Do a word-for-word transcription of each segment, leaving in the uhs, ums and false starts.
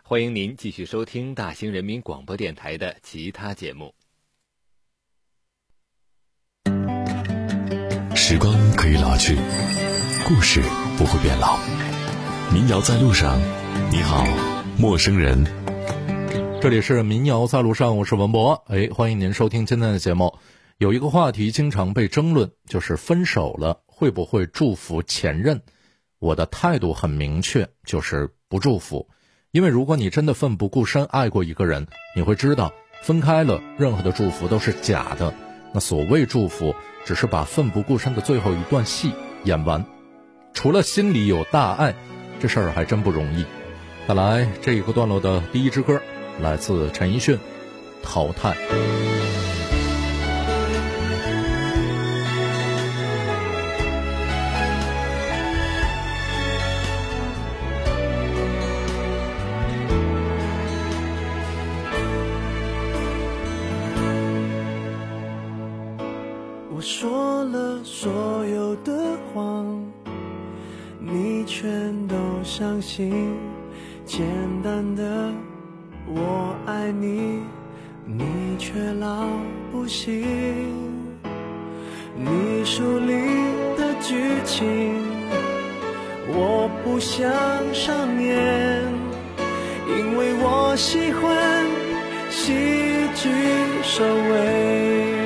欢迎您继续收听大兴人民广播电台的其他节目。 时光可以老去，故事不会变老。民谣在路上，你好，陌生人。 这里是民谣在路上，我是文博。哎，欢迎您收听今天的节目。有一个话题经常被争论，就是分手了会不会祝福前任？我的态度很明确，就是不祝福。因为如果你真的奋不顾身爱过一个人，你会知道分开了任何的祝福都是假的。那所谓祝福只是把奋不顾身的最后一段戏演完。除了心里有大爱，这事儿还真不容易。再来这一个段落的第一支歌，来自陈奕迅，淘汰。 我说了所有的谎，你全都相信，简单的我爱你，你却老不信。你书里的剧情我不想上演，因为我喜欢戏剧收尾。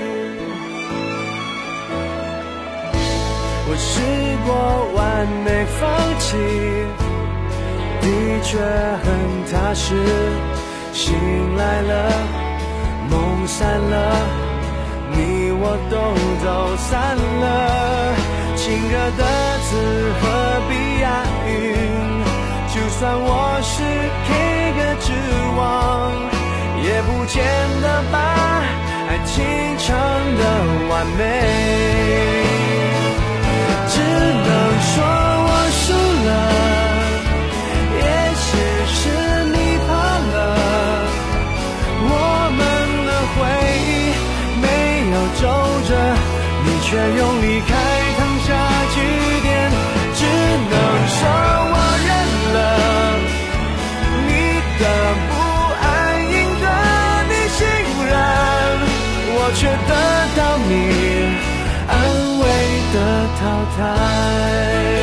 我试过完美放弃，的确很踏实，醒来了，梦散了，你我都走散了。情歌的词何必押韵，就算我是 K 歌之王，也不见得把爱情唱得完美。只能说我输了，也许是你怕了，我们的回忆没有皱着，你却用离开烫下句点。只能说我认了，你的不安赢得你信任，我却得到你安慰的淘汰。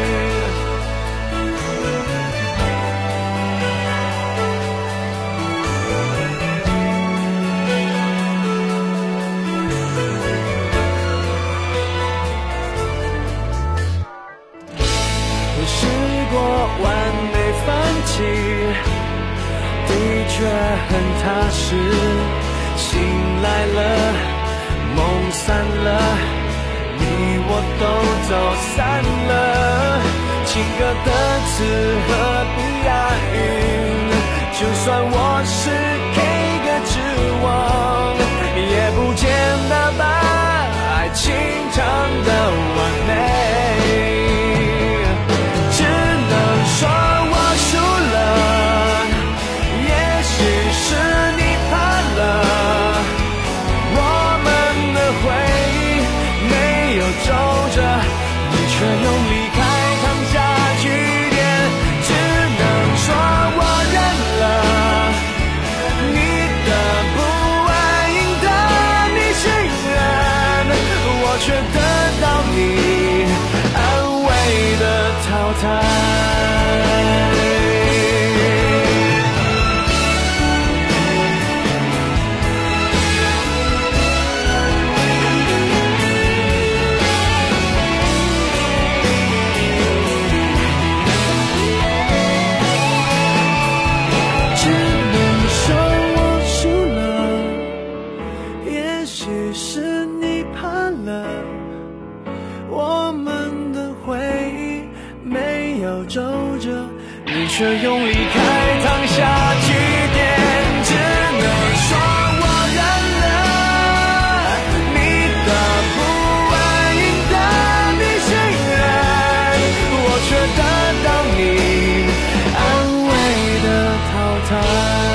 我试过完美放弃，的确很踏实，醒来了，梦散了，你我都走散了。情歌的词何必押韵，就算我是 K 歌之王，也不见得把爱情唱得完美。只能说我输了，也许是你怕了，我们的回忆没有皱着，你却用离开烫下句点。只能说我认了，你的不安赢得你信任，我却得到你安慰的淘汰。却用离开烫下句点。只能说我认了，你的不安赢得你信任，我却得到你安慰的淘汰。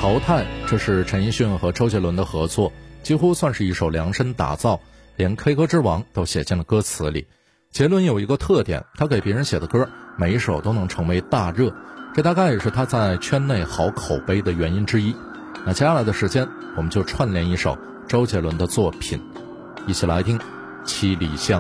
淘汰，这是陈奕迅和周杰伦的合作，几乎算是一首量身打造，连 K 歌之王都写进了歌词里。杰伦有一个特点，他给别人写的歌每一首都能成为大热，这大概也是他在圈内好口碑的原因之一。那接下来的时间，我们就串联一首周杰伦的作品，一起来听《七里香》。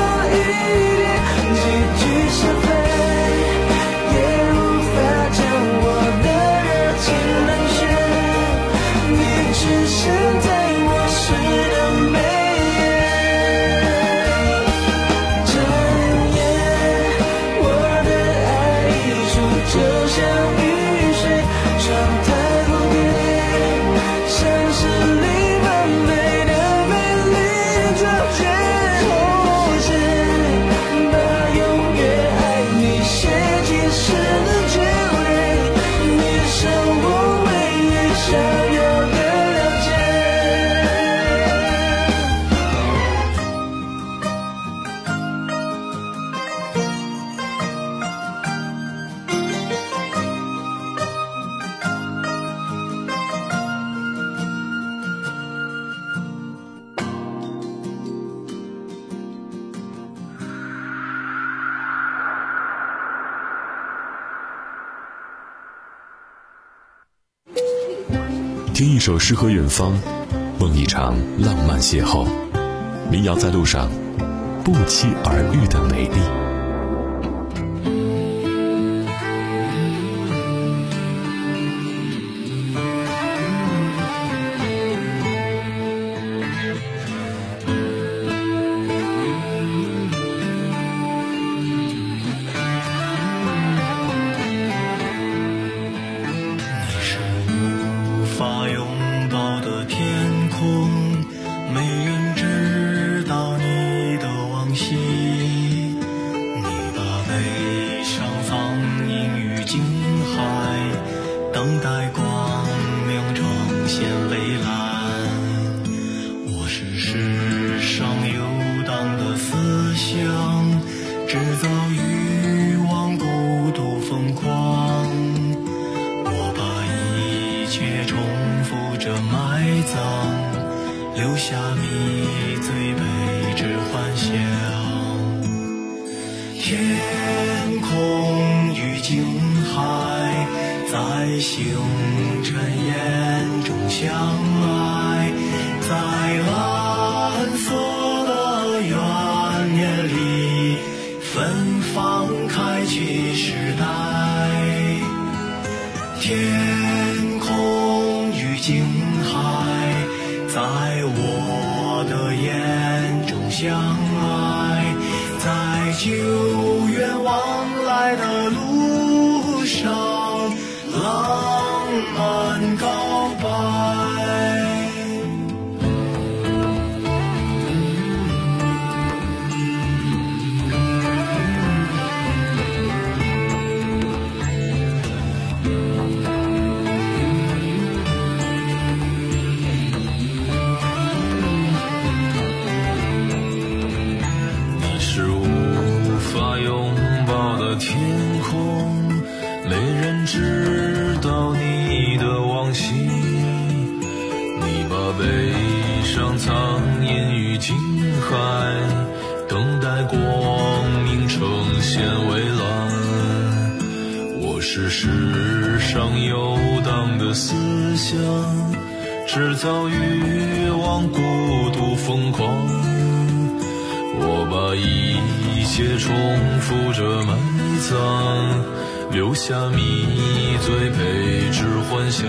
几句是非，也无法将听一首诗和远方，梦一场浪漫邂逅。民谣在路上，不期而遇的美丽。 留下迷醉悲之幻想，天空与景海在星辰眼中相爱，在蓝色的远年里芬芳开启时代，天空与景海在我的眼中相爱，在久远往来的路上浪漫告白。 天空，没人知道你的往昔，你把悲伤藏隐于景海，等待光明呈现蔚蓝。我是世上游荡的思想，制造欲望孤独疯狂，我把一切重复着埋葬，留下迷醉配置幻想。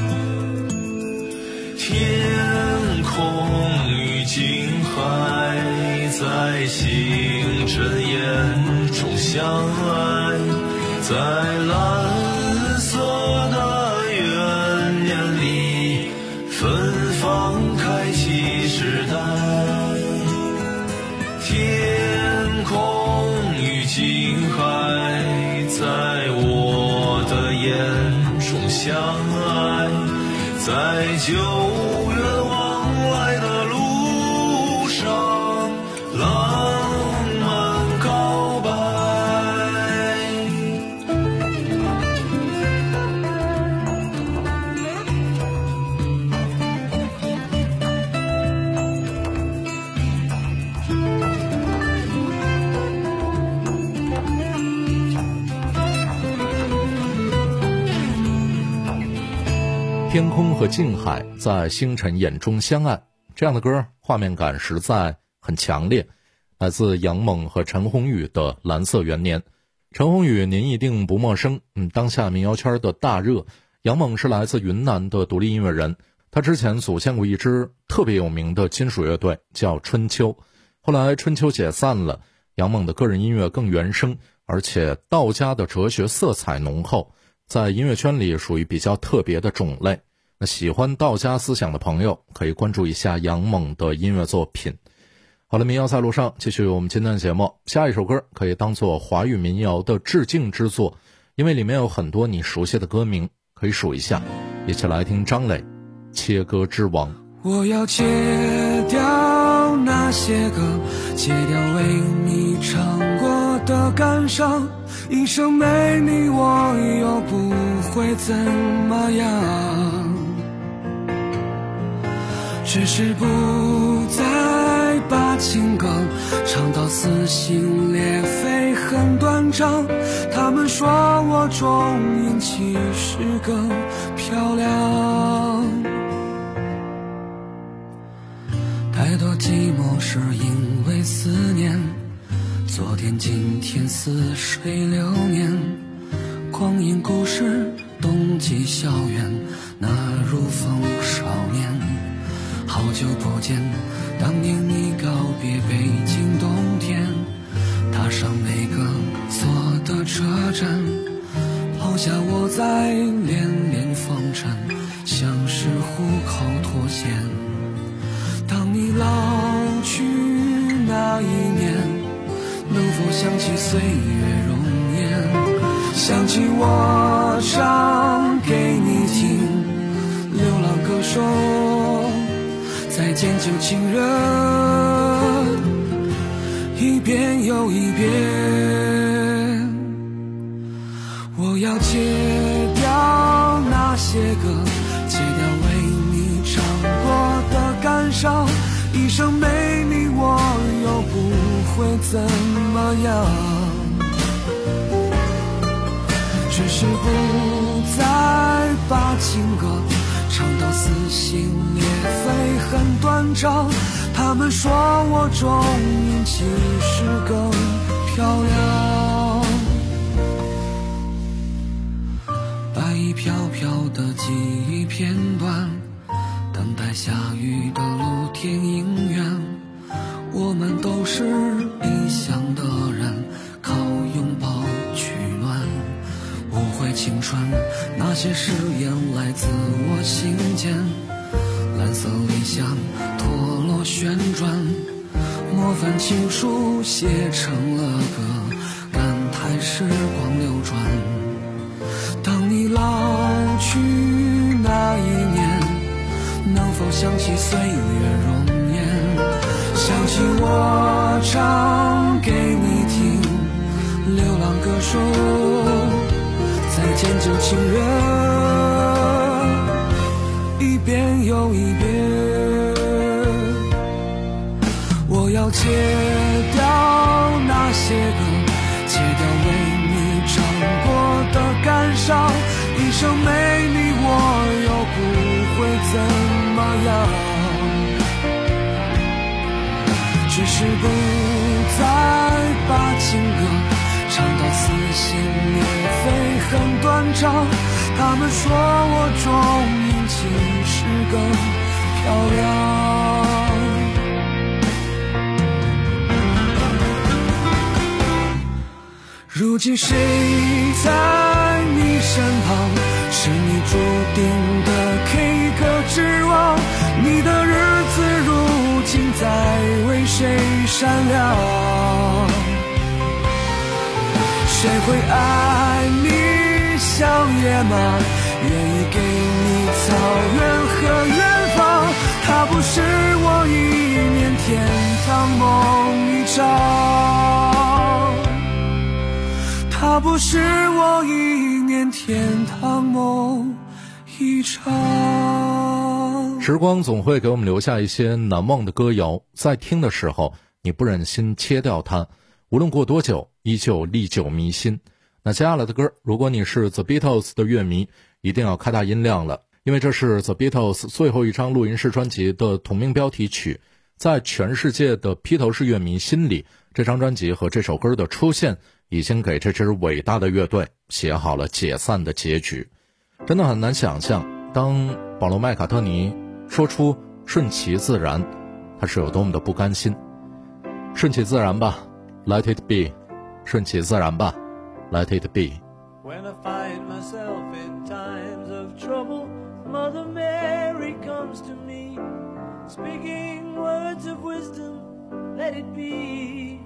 天空与景海在星辰眼中相爱，在蓝色的远年里芬芳开启时代，天空与景海在我的眼中相爱，在久远往来的路上浪漫告白。 天空和静海在星辰眼中相爱，这样的歌画面感实在很强烈，来自杨猛和陈鸿宇的《蓝色元年》。陈鸿宇您一定不陌生，嗯，当下民谣圈的大热。杨猛是来自云南的独立音乐人，他之前组建过一支特别有名的金属乐队，叫春秋。后来春秋解散了，杨猛的个人音乐更原生，而且道家的哲学色彩浓厚，在音乐圈里属于比较特别的种类。那喜欢道家思想的朋友可以关注一下杨猛的音乐作品。好了，民谣在路上，继续我们今天的节目。下一首歌可以当做华语民谣的致敬之作，因为里面有很多你熟悉的歌名，可以数一下。一起来听张磊《切歌之王》。 我要切掉那些歌，切掉为你唱过的感伤，一生没你我又不会怎么样，只是不再把情歌唱到撕心裂肺很断章，他们说我重音其实更漂亮。 寂寞是因为思念，昨天今天似水流年，光阴故事冬季校园，那如风少年。好久不见，当年你告别北京冬天，踏上每个坐的车站，抛下我在连连风尘，像是虎口脱险。当你老去那一年，能否想起岁月容颜，想起我唱给你听流浪歌手，再见旧情人，一遍又一遍。我要戒掉那些歌，戒掉为你唱过的感伤，一生没你我又不会怎么样，只是不再把情歌唱到撕心裂肺很短长，他们说我中音其实更漂亮。白衣飘飘的记忆片段，等待下雨的露天影院，我们都是理想的人，靠拥抱取暖。误会青春，那些誓言来自我心间，蓝色理想脱落旋转，墨粉情书写成了歌，感叹时光流转。当你老去那一年，能否想起岁月容颜，想起我唱给你听流浪歌手，再见旧情人，一遍又一遍。我要戒掉那些歌，戒掉为你唱过的感伤，一生没你我又不会怎么样，只是不再把情歌唱到撕心裂肺很短长，他们说我中音其实更漂亮。如今谁在你身旁，是你注定的 K 歌之王，你的日子如今在为谁闪亮，谁会爱你像野马，愿意给你草原和远方，它不是我一念天堂梦一场，它不是我一念天堂梦一场。 时光总会给我们留下一些难忘的歌谣，在听的时候你不忍心切掉它，无论过多久依旧历久弥新。那接下来的歌，如果你是 The Beatles 的乐迷，一定要开大音量了，因为这是 The Beatles 最后一张录音室专辑的同名标题曲。在全世界的披头士乐迷心里，这张专辑和这首歌的出现已经给这支伟大的乐队写好了解散的结局。真的很难想象，当保罗·麦卡特尼说出顺其自然，他是有多么的不甘心。顺其自然吧， Let it be， 顺其自然吧， Let it be。 When I find myself in times of trouble, Mother Mary comes to me, speaking words of wisdom, let it be.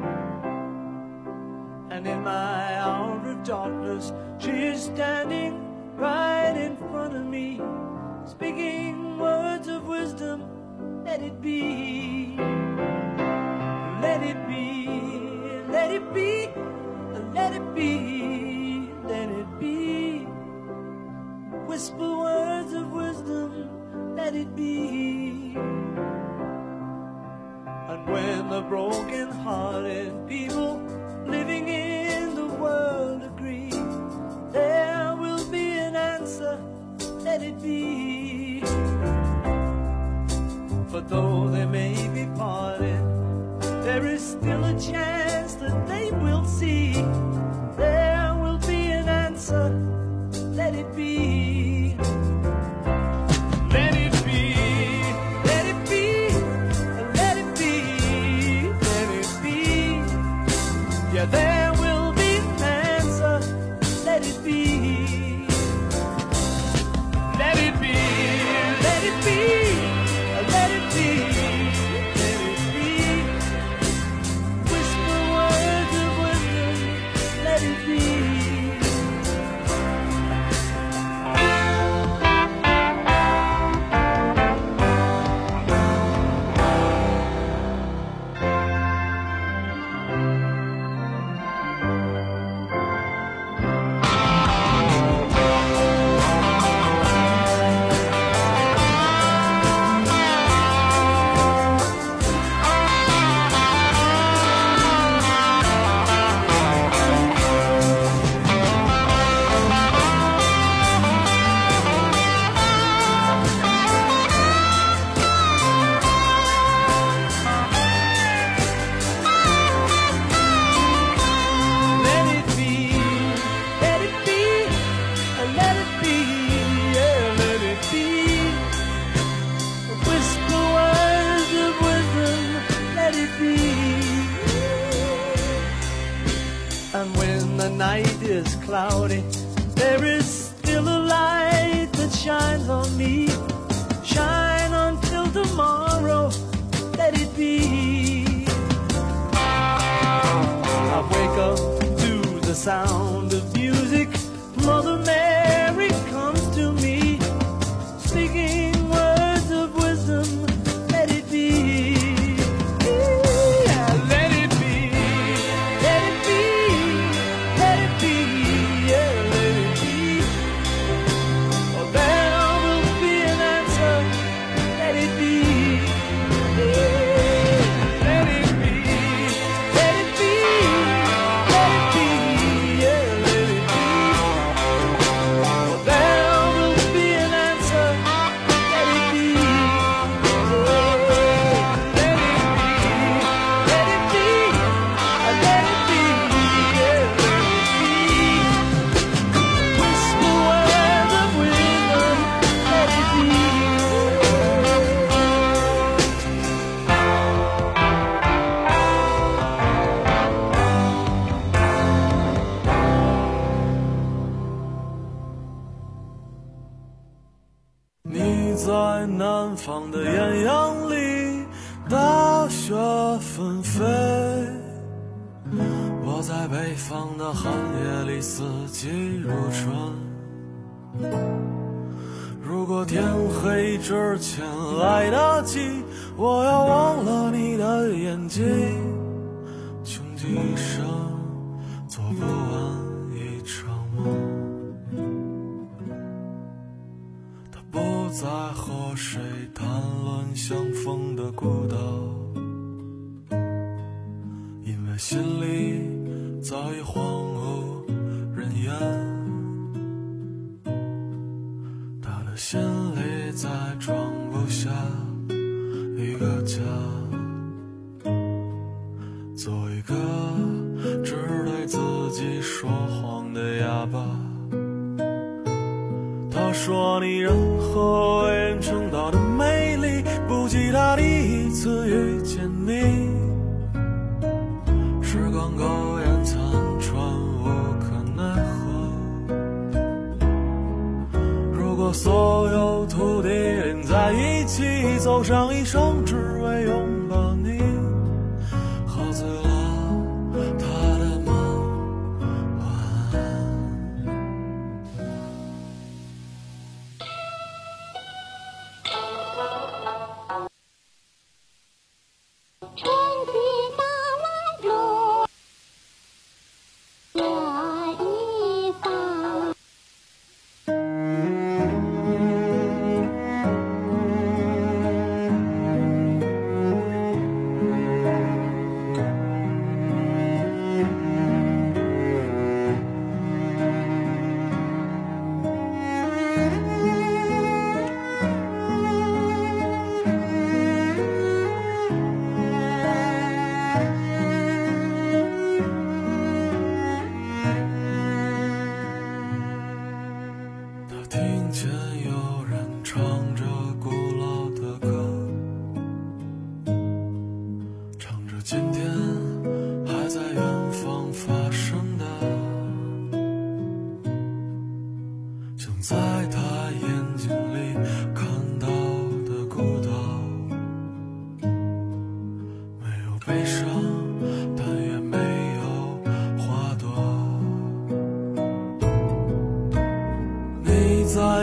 And in my hour of darkness, she is standing right in front of me, speaking words of wisdom, let it be. Let it be, let it be, let it be, let it be. Whisper words of wisdom, let it be. And when the broken-hearted people living in the world agree, there will be an answer, let it be. For though there may be Yeah, there will be an answer. Let it be. Let it be. Let it be. Let it be. Let it be. Whisper words of wisdom. Let it be. And when the night is cloudy, there is still a light that shines on me. Shine until tomorrow, let it be. I wake up to the sound of music. Mother Mary comes to me, speaking words of wisdom, let it be.在南方的艳阳里，大雪纷飞。我在北方的寒夜里，四季如春。如果天黑之前来得及，我要忘了你的眼睛，穷极一生做不完一场梦。不再和谁谈论相逢的孤岛，因为心里早已荒无人烟。他的心里再装不下一个家，做一个只对自己说谎的哑巴。他说你任何为人称道的美丽，不及他第一次遇见你。时光苟延残喘，无可奈何。如果所有土地连在一起，走上一生只为拥抱你，喝醉了他的梦，晚安。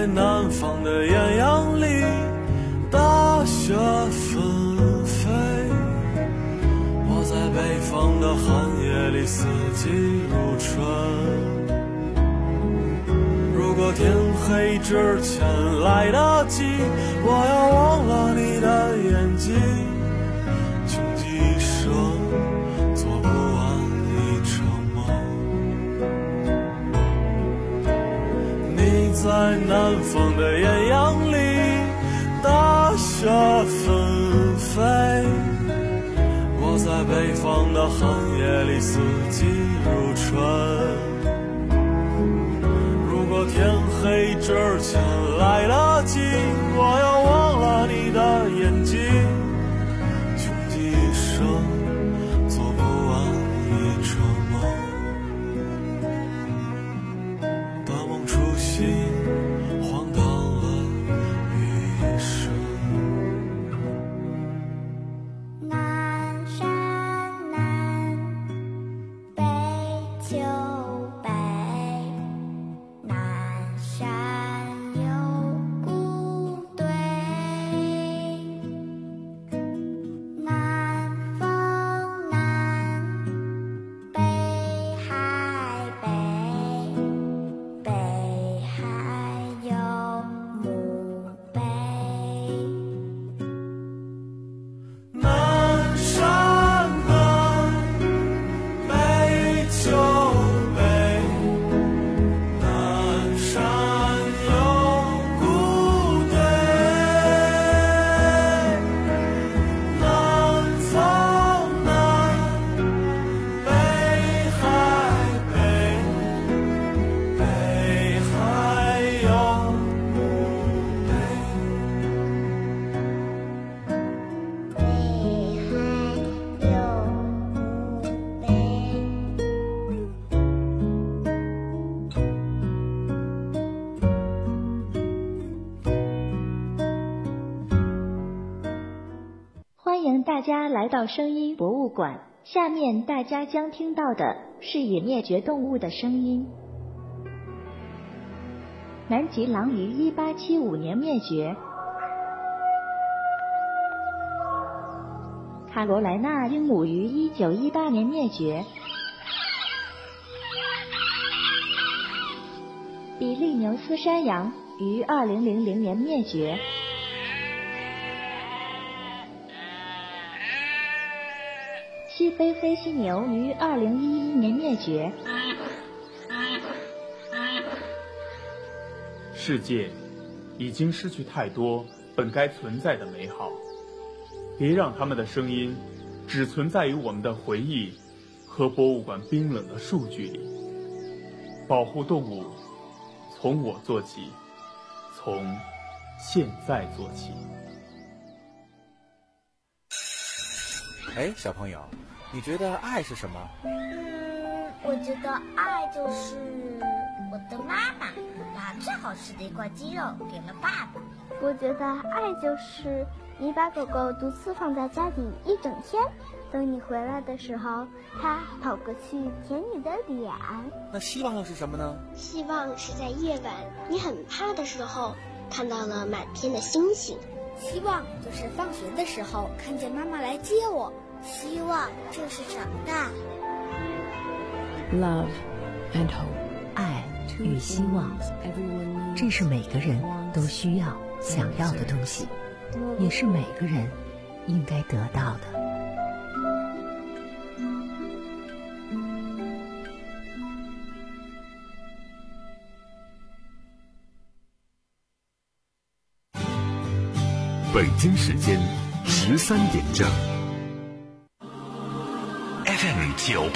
在南方的艳阳里，大雪纷飞，我在北方的寒夜里，四季如春。如果天黑之前来得及，我要忘了你的眼睛，穷极一生做不完一场梦。你在南方的艳阳里，大雪纷飞，我在北方的寒夜里，四季如春。如果天黑之前来得及，我要忘了你的眼睛，穷极一生做不完一场梦，大梦初醒，荒唐了余生。 南山南，北秋北，南山有古堆，南风南，北海北，北海有墓碑。 南山南，北秋北，南山有古堆，南风南，北海北，北海有墓碑。 北海有墓碑。 欢迎大家来到声音博物馆。下面大家将听到的是已灭绝动物的声音。南极狼于一八七五年灭绝，卡罗莱纳鹦鹉于一九一八年灭绝，比利牛斯山羊于二零零零年灭绝。西非飞犀牛于二零一一年灭绝。 世界已经失去太多本该存在的美好，别让他们的声音只存在于我们的回忆和博物馆冰冷的数据里。保护动物，从我做起，从现在做起。 哎，小朋友，你觉得爱是什么？ 嗯，我觉得爱就是我的妈妈把最好吃的一块鸡肉给了爸爸。 我觉得爱就是你把狗狗独自放在家里一整天，等你回来的时候，它跑过去舔你的脸。 那希望又是什么呢？ 希望是在夜晚你很怕的时候，看到了满天的星星。 希望就是放学的时候看见妈妈来接我。 希望就是长大。 Love and hope， 爱与希望，这是每个人都需要、想要的东西，也是每个人应该得到的。 北京时间十三点正。F M 九。